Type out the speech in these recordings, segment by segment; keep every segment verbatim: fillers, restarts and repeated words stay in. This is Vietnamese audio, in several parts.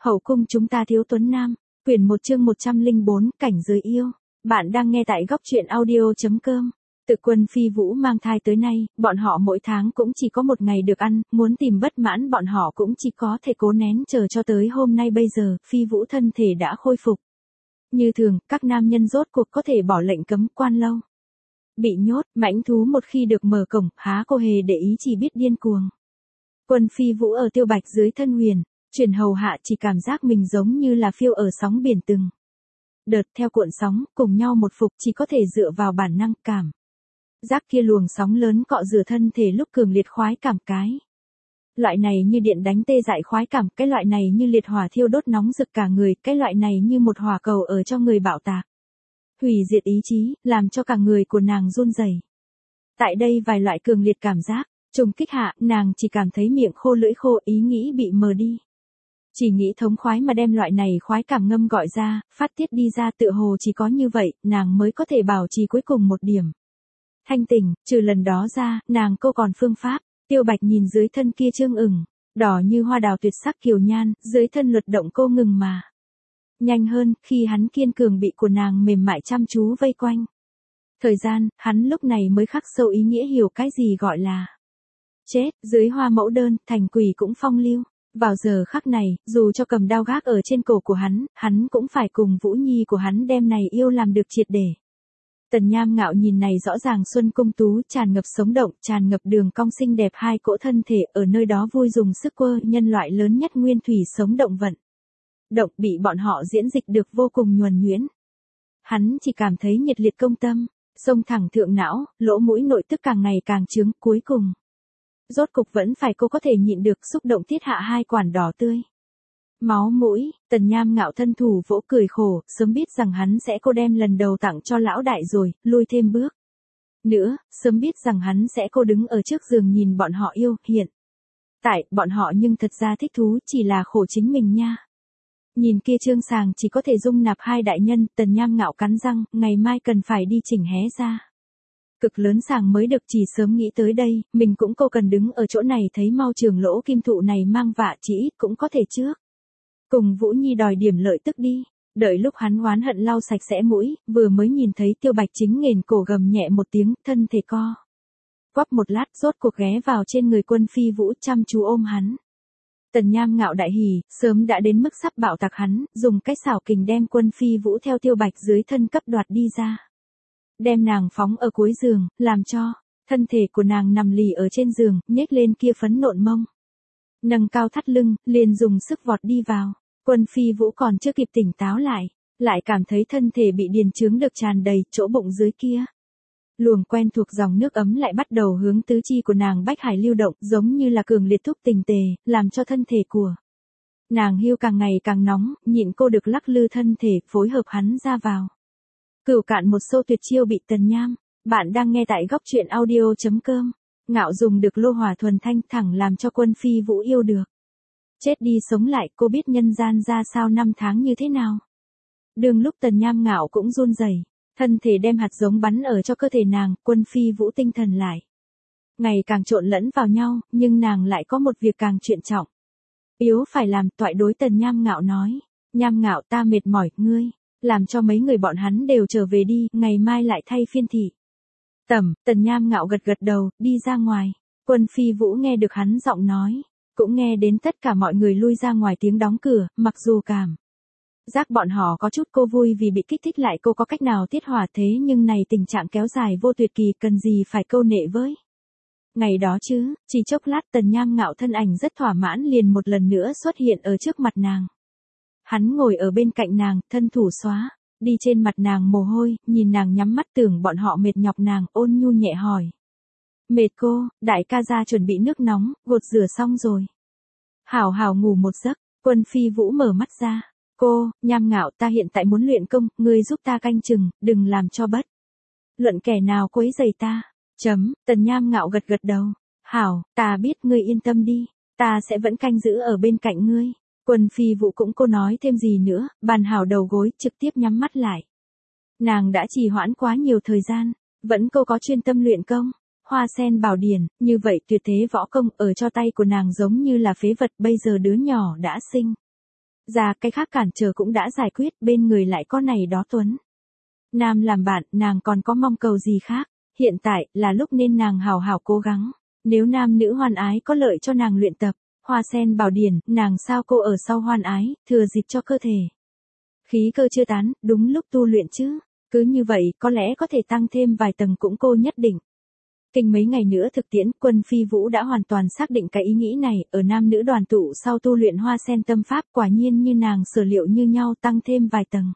Hậu cung chúng ta thiếu tuấn nam, quyển một chương một trăm lẻ bốn, cảnh giới yêu. Bạn đang nghe tại góc truyện audio.com. Từ Quân Phi Vũ mang thai tới nay, bọn họ mỗi tháng cũng chỉ có một ngày được ăn, muốn tìm bất mãn bọn họ cũng chỉ có thể cố nén chờ cho tới hôm nay bây giờ, Phi Vũ thân thể đã khôi phục. Như thường, các nam nhân rốt cuộc có thể bỏ lệnh cấm quan lâu. Bị nhốt, mãnh thú một khi được mở cổng, há cô hề để ý chỉ biết điên cuồng. Quân Phi Vũ ở Tiêu Bạch dưới thân huyền, chuyển hầu hạ chỉ cảm giác mình giống như là phiêu ở sóng biển từng đợt theo cuộn sóng, cùng nhau một phục chỉ có thể dựa vào bản năng cảm. Giác kia luồng sóng lớn cọ rửa thân thể lúc cường liệt khoái cảm cái. Loại này như điện đánh tê dại khoái cảm, cái loại này như liệt hỏa thiêu đốt nóng rực cả người, cái loại này như một hỏa cầu ở cho người bạo tạc. Hủy diệt ý chí, làm cho cả người của nàng run rẩy. Tại đây vài loại cường liệt cảm giác, trùng kích hạ, nàng chỉ cảm thấy miệng khô lưỡi khô, ý nghĩ bị mờ đi. Chỉ nghĩ thống khoái mà đem loại này khoái cảm ngâm gọi ra, phát tiết đi ra, tựa hồ chỉ có như vậy, nàng mới có thể bảo trì cuối cùng một điểm thanh tỉnh, trừ lần đó ra, nàng cô còn phương pháp. Tiêu Bạch nhìn dưới thân kia trương ửng, đỏ như hoa đào tuyệt sắc kiều nhan, dưới thân luật động cô ngừng mà. Nhanh hơn, khi hắn kiên cường bị của nàng mềm mại chăm chú vây quanh. Thời gian, hắn lúc này mới khắc sâu ý nghĩa hiểu cái gì gọi là chết, dưới hoa mẫu đơn, thành quỷ cũng phong lưu. Vào giờ khắc này, dù cho cầm đao gác ở trên cổ của hắn, hắn cũng phải cùng Vũ Nhi của hắn đem này yêu làm được triệt để. Tần Nham Ngạo nhìn này rõ ràng xuân cung tú, tràn ngập sống động, tràn ngập đường cong xinh đẹp hai cỗ thân thể, ở nơi đó vui dùng sức quơ, nhân loại lớn nhất nguyên thủy sống động vận. Động bị bọn họ diễn dịch được vô cùng nhuần nhuyễn. Hắn chỉ cảm thấy nhiệt liệt công tâm, xông thẳng thượng não, lỗ mũi nội tức càng ngày càng trướng, cuối cùng. Rốt cục vẫn phải cô có thể nhịn được, xúc động tiết hạ hai quản đỏ tươi. Máu mũi, Tần Nham Ngạo thân thủ vỗ cười khổ, sớm biết rằng hắn sẽ cô đem lần đầu tặng cho lão đại rồi, lui thêm bước. Nữa, sớm biết rằng hắn sẽ cô đứng ở trước giường nhìn bọn họ yêu, hiện. Tại, bọn họ nhưng thật ra thích thú chỉ là khổ chính mình nha. Nhìn kia trương sàng chỉ có thể dung nạp hai đại nhân, Tần Nham Ngạo cắn răng, ngày mai cần phải đi chỉnh hé ra. Cực lớn sàng mới được, chỉ sớm nghĩ tới đây, mình cũng cô cần đứng ở chỗ này thấy mau trường lỗ kim thụ này mang vạ chỉ ít cũng có thể trước. Cùng Vũ Nhi đòi điểm lợi tức đi, đợi lúc hắn oán hận lau sạch sẽ mũi, vừa mới nhìn thấy Tiêu Bạch chính nghền cổ gầm nhẹ một tiếng, thân thể co. Quắp một lát rốt cuộc ghé vào trên người Quân Phi Vũ chăm chú ôm hắn. Tần Nham Ngạo đại hỉ, sớm đã đến mức sắp bạo tạc hắn, dùng cách xảo kình đem Quân Phi Vũ theo Tiêu Bạch dưới thân cấp đoạt đi ra. Đem nàng phóng ở cuối giường, làm cho thân thể của nàng nằm lì ở trên giường, nhếch lên kia phấn nộn mông. Nâng cao thắt lưng, liền dùng sức vọt đi vào. Quân Phi Vũ còn chưa kịp tỉnh táo lại, lại cảm thấy thân thể bị điền trướng được tràn đầy, chỗ bụng dưới kia. Luồng quen thuộc dòng nước ấm lại bắt đầu hướng tứ chi của nàng bách hải lưu động, giống như là cường liệt thúc tình tề, làm cho thân thể của nàng hiu càng ngày càng nóng, nhịn cô được lắc lư thân thể, phối hợp hắn ra vào. Cửu cạn một xô tuyệt chiêu bị Tần Nham. Bạn đang nghe tại góc truyện audio.com. Ngạo dùng được lô hỏa thuần thanh thẳng làm cho Quân Phi Vũ yêu được. Chết đi sống lại, cô biết nhân gian ra sao năm tháng như thế nào. Đường lúc Tần Nham Ngạo cũng run rẩy, thân thể đem hạt giống bắn ở cho cơ thể nàng, Quân Phi Vũ tinh thần lại. Ngày càng trộn lẫn vào nhau, nhưng nàng lại có một việc càng chuyện trọng. Yếu phải làm, toại đối Tần Nham Ngạo nói. Nham Ngạo ta mệt mỏi, ngươi. Làm cho mấy người bọn hắn đều trở về đi, ngày mai lại thay phiên thị. Tẩm, Tần Nham Ngạo gật gật đầu, đi ra ngoài. Quân Phi Vũ nghe được hắn giọng nói, cũng nghe đến tất cả mọi người lui ra ngoài tiếng đóng cửa, mặc dù cảm giác bọn họ có chút cô vui vì bị kích thích lại cô có cách nào tiết hỏa thế nhưng này tình trạng kéo dài vô tuyệt kỳ cần gì phải câu nệ với. Ngày đó chứ, chỉ chốc lát Tần Nham Ngạo thân ảnh rất thỏa mãn liền một lần nữa xuất hiện ở trước mặt nàng. Hắn ngồi ở bên cạnh nàng, thân thủ xóa, đi trên mặt nàng mồ hôi, nhìn nàng nhắm mắt tưởng bọn họ mệt nhọc nàng, ôn nhu nhẹ hỏi. Mệt cô, đại ca ra chuẩn bị nước nóng, gột rửa xong rồi. Hảo hảo ngủ một giấc, Quân Phi Vũ mở mắt ra. Cô, Nham Ngạo ta hiện tại muốn luyện công, ngươi giúp ta canh chừng, đừng làm cho bất luận kẻ nào quấy rầy ta. Chấm, Tần Nham Ngạo gật gật đầu. Hảo, ta biết ngươi yên tâm đi, ta sẽ vẫn canh giữ ở bên cạnh ngươi. Quân Phi Vũ cũng cô nói thêm gì nữa, bàn hảo đầu gối, trực tiếp nhắm mắt lại. Nàng đã trì hoãn quá nhiều thời gian, vẫn cô có chuyên tâm luyện công. Hoa sen bảo điển, như vậy tuyệt thế võ công ở cho tay của nàng giống như là phế vật, bây giờ đứa nhỏ đã sinh Ra cái khác cản trở cũng đã giải quyết, bên người lại có này đó Tuấn Nam làm bạn, nàng còn có mong cầu gì khác, hiện tại là lúc nên nàng hào hào cố gắng. Nếu nam nữ hoan ái có lợi cho nàng luyện tập, hoa sen bảo điển, nàng sao cô ở sau hoan ái, thừa dịp cho cơ thể. Khí cơ chưa tán, đúng lúc tu luyện chứ, cứ như vậy có lẽ có thể tăng thêm vài tầng cũng cô nhất định. Kinh mấy ngày nữa thực tiễn, Quân Phi Vũ đã hoàn toàn xác định cái ý nghĩ này, ở nam nữ đoàn tụ sau tu luyện hoa sen tâm pháp quả nhiên như nàng sở liệu như nhau tăng thêm vài tầng.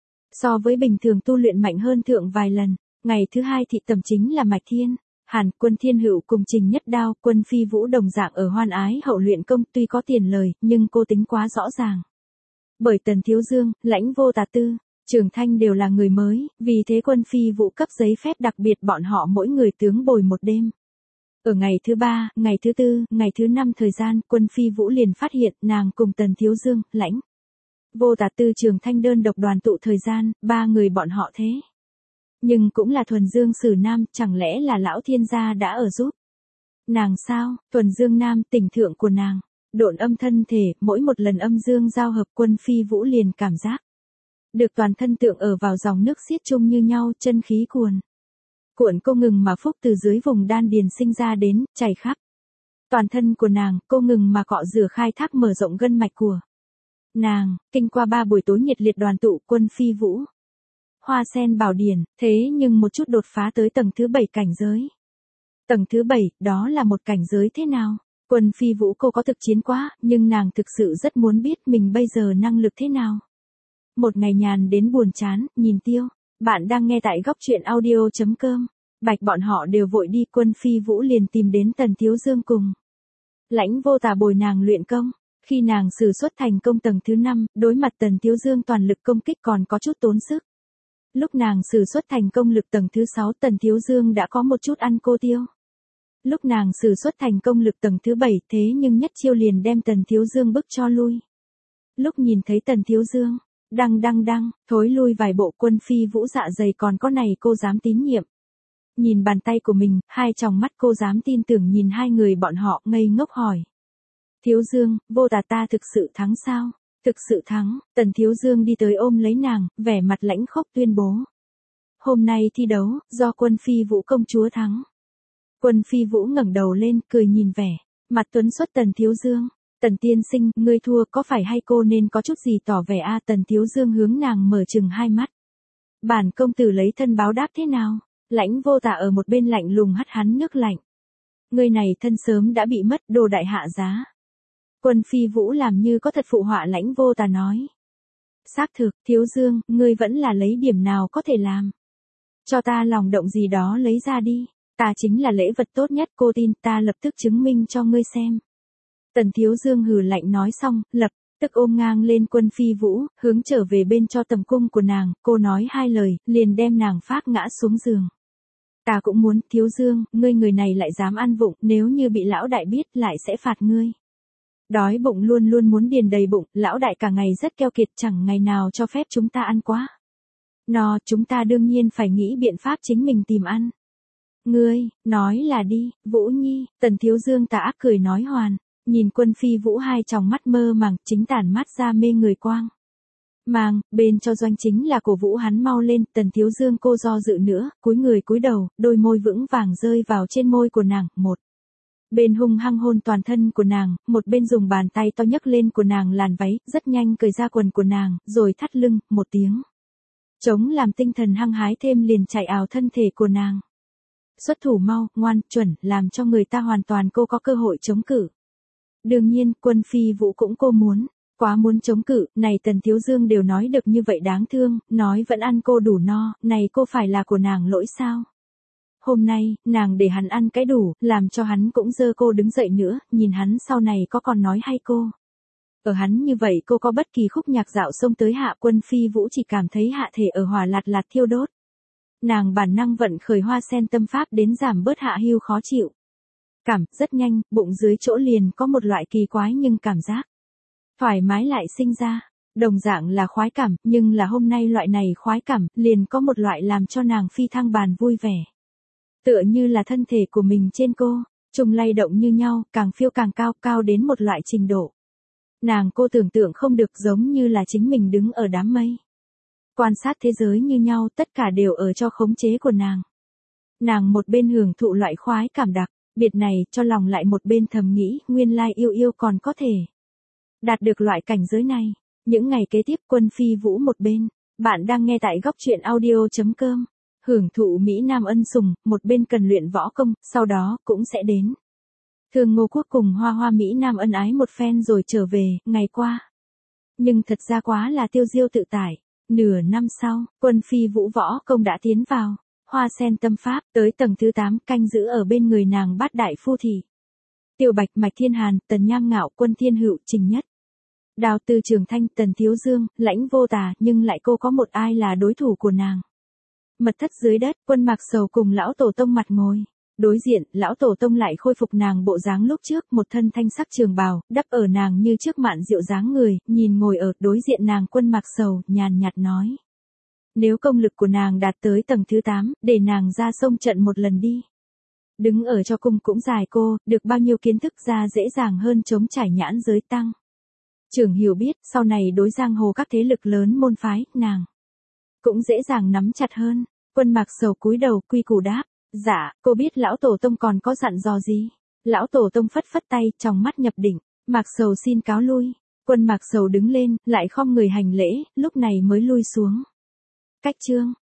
So với bình thường tu luyện mạnh hơn thượng vài lần, ngày thứ hai thị tầm chính là Mạch Thiên, Hàn, Quân Thiên Hữu cùng Trình Nhất Đao, Quân Phi Vũ đồng dạng ở hoan ái hậu luyện công tuy có tiền lời, nhưng cô tính quá rõ ràng. Bởi Tần Thiếu Dương, Lãnh Vô Tà Tư, Trường Thanh đều là người mới, vì thế Quân Phi Vũ cấp giấy phép đặc biệt bọn họ mỗi người tướng bồi một đêm. Ở ngày thứ ba, ngày thứ tư, ngày thứ năm thời gian, Quân Phi Vũ liền phát hiện nàng cùng Tần Thiếu Dương, Lãnh Vô Tà Tư Trường Thanh đơn độc đoàn tụ thời gian, ba người bọn họ thế. Nhưng cũng là thuần dương sử nam, chẳng lẽ là lão thiên gia đã ở giúp. Nàng sao, thuần dương nam tình thượng của nàng, độn âm thân thể, mỗi một lần âm dương giao hợp Quân Phi Vũ liền cảm giác. Được toàn thân tượng ở vào dòng nước xiết chung như nhau, chân khí cuồn. Cuộn cô ngừng mà phúc từ dưới vùng đan điền sinh ra đến, chảy khắp. Toàn thân của nàng, cô ngừng mà cọ rửa khai thác mở rộng gân mạch của nàng, kinh qua ba buổi tối nhiệt liệt đoàn tụ Quân Phi Vũ. Hoa sen bảo điển, thế nhưng một chút đột phá tới tầng thứ bảy cảnh giới. Tầng thứ bảy, đó là một cảnh giới thế nào? Quân Phi Vũ cô có thực chiến quá, nhưng nàng thực sự rất muốn biết mình bây giờ năng lực thế nào. Một ngày nhàn đến buồn chán, nhìn tiêu. Bạn đang nghe tại góc truyện audio chấm com. Bạch bọn họ đều vội đi, Quân Phi Vũ liền tìm đến Tần Thiếu Dương cùng Lãnh Vô Tà bồi nàng luyện công. Khi nàng sử xuất thành công tầng thứ năm, đối mặt Tần Thiếu Dương toàn lực công kích còn có chút tốn sức. Lúc nàng sử xuất thành công lực tầng thứ sáu, Tần Thiếu Dương đã có một chút ăn cô tiêu. Lúc nàng sử xuất thành công lực tầng thứ bảy, thế nhưng nhất chiêu liền đem Tần Thiếu Dương bức cho lui. Lúc nhìn thấy Tần Thiếu Dương, đăng đăng đăng, thối lui vài bộ, Quân Phi Vũ dạ dày còn có này cô dám tín nhiệm. Nhìn bàn tay của mình, hai tròng mắt cô dám tin tưởng nhìn hai người bọn họ, ngây ngốc hỏi. Thiếu Dương, Vô Tà ta thực sự thắng sao? Thực sự thắng, Tần Thiếu Dương đi tới ôm lấy nàng, vẻ mặt lãnh khốc tuyên bố. Hôm nay thi đấu, do Quân Phi Vũ công chúa thắng. Quân Phi Vũ ngẩng đầu lên, cười nhìn vẻ mặt tuấn xuất Tần Thiếu Dương. Tần tiên sinh, ngươi thua, có phải hay cô nên có chút gì tỏ vẻ a? Tần Thiếu Dương hướng nàng mở chừng hai mắt. Bản công tử lấy thân báo đáp thế nào? Lãnh Vô Tà ở một bên lạnh lùng hắt hắn nước lạnh. Ngươi này thân sớm đã bị mất, đồ đại hạ giá. Quân Phi Vũ làm như có thật phụ họa Lãnh Vô Tà nói. Xác thực, Thiếu Dương, ngươi vẫn là lấy điểm nào có thể làm. Cho ta lòng động gì đó lấy ra đi, ta chính là lễ vật tốt nhất, cô tin, ta lập tức chứng minh cho ngươi xem. Tần Thiếu Dương hừ lạnh nói xong, lập tức ôm ngang lên Quân Phi Vũ, hướng trở về bên cho tầm cung của nàng, cô nói hai lời, liền đem nàng phát ngã xuống giường. Ta cũng muốn, Thiếu Dương, ngươi người này lại dám ăn vụng, nếu như bị lão đại biết lại sẽ phạt ngươi. Đói bụng luôn luôn muốn điền đầy bụng, lão đại cả ngày rất keo kiệt, chẳng ngày nào cho phép chúng ta ăn quá. No, chúng ta đương nhiên phải nghĩ biện pháp chính mình tìm ăn. Ngươi, nói là đi, Vũ Nhi, Tần Thiếu Dương tà ác cười nói hoàn, nhìn Quân Phi Vũ hai tròng mắt mơ màng, chính tản mắt ra mê người quang. Mang, bên cho doanh chính là cổ vũ hắn mau lên, Tần Thiếu Dương cô do dự nữa, cúi người cúi đầu, đôi môi vững vàng rơi vào trên môi của nàng, một. Bên hung hăng hôn toàn thân của nàng, một bên dùng bàn tay to nhấc lên của nàng làn váy, rất nhanh cởi ra quần của nàng, rồi thắt lưng, một tiếng. Chống làm tinh thần hăng hái thêm liền chạy ào thân thể của nàng. Xuất thủ mau, ngoan, chuẩn, làm cho người ta hoàn toàn cô có cơ hội chống cự. Đương nhiên, Quân Phi Vũ cũng cô muốn, quá muốn chống cự, này Tần Thiếu Dương đều nói được như vậy đáng thương, nói vẫn ăn cô đủ no, này cô phải là của nàng lỗi sao? Hôm nay, nàng để hắn ăn cái đủ, làm cho hắn cũng dơ cô đứng dậy nữa, nhìn hắn sau này có còn nói hay cô. Ở hắn như vậy cô có bất kỳ khúc nhạc dạo xông tới hạ, Quân Phi Vũ chỉ cảm thấy hạ thể ở hỏa lạt lạt thiêu đốt. Nàng bản năng vận khởi hoa sen tâm pháp đến giảm bớt hạ hưu khó chịu. Cảm, rất nhanh, bụng dưới chỗ liền có một loại kỳ quái nhưng cảm giác thoải mái lại sinh ra. Đồng dạng là khoái cảm, nhưng là hôm nay loại này khoái cảm, liền có một loại làm cho nàng phi thăng bàn vui vẻ. Tựa như là thân thể của mình trên cô, trùng lay động như nhau, càng phiêu càng cao, cao đến một loại trình độ. Nàng cô tưởng tượng không được giống như là chính mình đứng ở đám mây. Quan sát thế giới như nhau, tất cả đều ở cho khống chế của nàng. Nàng một bên hưởng thụ loại khoái cảm đặc biệt này, cho lòng lại một bên thầm nghĩ, nguyên lai yêu yêu còn có thể đạt được loại cảnh giới này. Những ngày kế tiếp, Quân Phi Vũ một bên, bạn đang nghe tại góc truyện audio.com, hưởng thụ Mỹ Nam ân sủng, một bên cần luyện võ công, sau đó cũng sẽ đến. Thương Ngô Quốc cùng Hoa Hoa Mỹ Nam ân ái một phen rồi trở về, ngày qua. Nhưng thật ra quá là tiêu diêu tự tại. Nửa năm sau, Quân Phi Vũ võ công đã tiến vào Hoa Sen tâm pháp, tới tầng thứ tám, canh giữ ở bên người nàng Bát Đại Phu Thị. Tiểu Bạch, Mạch Thiên Hàn, Tần Nham Ngạo, Quân Thiên Hựu, Trình Nhất, Đào Từ Trường Thanh, Tần Thiếu Dương, Lãnh Vô Tà, nhưng lại cô có một ai là đối thủ của nàng. Mật thất dưới đất, Quân Mạc Sầu cùng lão tổ tông mặt ngồi. Đối diện, lão tổ tông lại khôi phục nàng bộ dáng lúc trước, một thân thanh sắc trường bào, đắp ở nàng như trước mạn diệu dáng người, nhìn ngồi ở đối diện nàng Quân Mạc Sầu, nhàn nhạt nói. Nếu công lực của nàng đạt tới tầng thứ tám, để nàng ra sông trận một lần đi. Đứng ở cho cung cũng dài cô, được bao nhiêu kiến thức ra dễ dàng hơn chống trải nhãn giới tăng. Trưởng hiểu biết, sau này đối giang hồ các thế lực lớn môn phái, nàng cũng dễ dàng nắm chặt hơn. Quân Mạc Sầu cúi đầu quy củ đáp. Dạ, cô biết lão tổ tông còn có dặn dò gì? Lão tổ tông phất phất tay, trong mắt nhập định. Mạc Sầu xin cáo lui. Quân Mạc Sầu đứng lên, lại khom người hành lễ, lúc này mới lui xuống. Cách chương.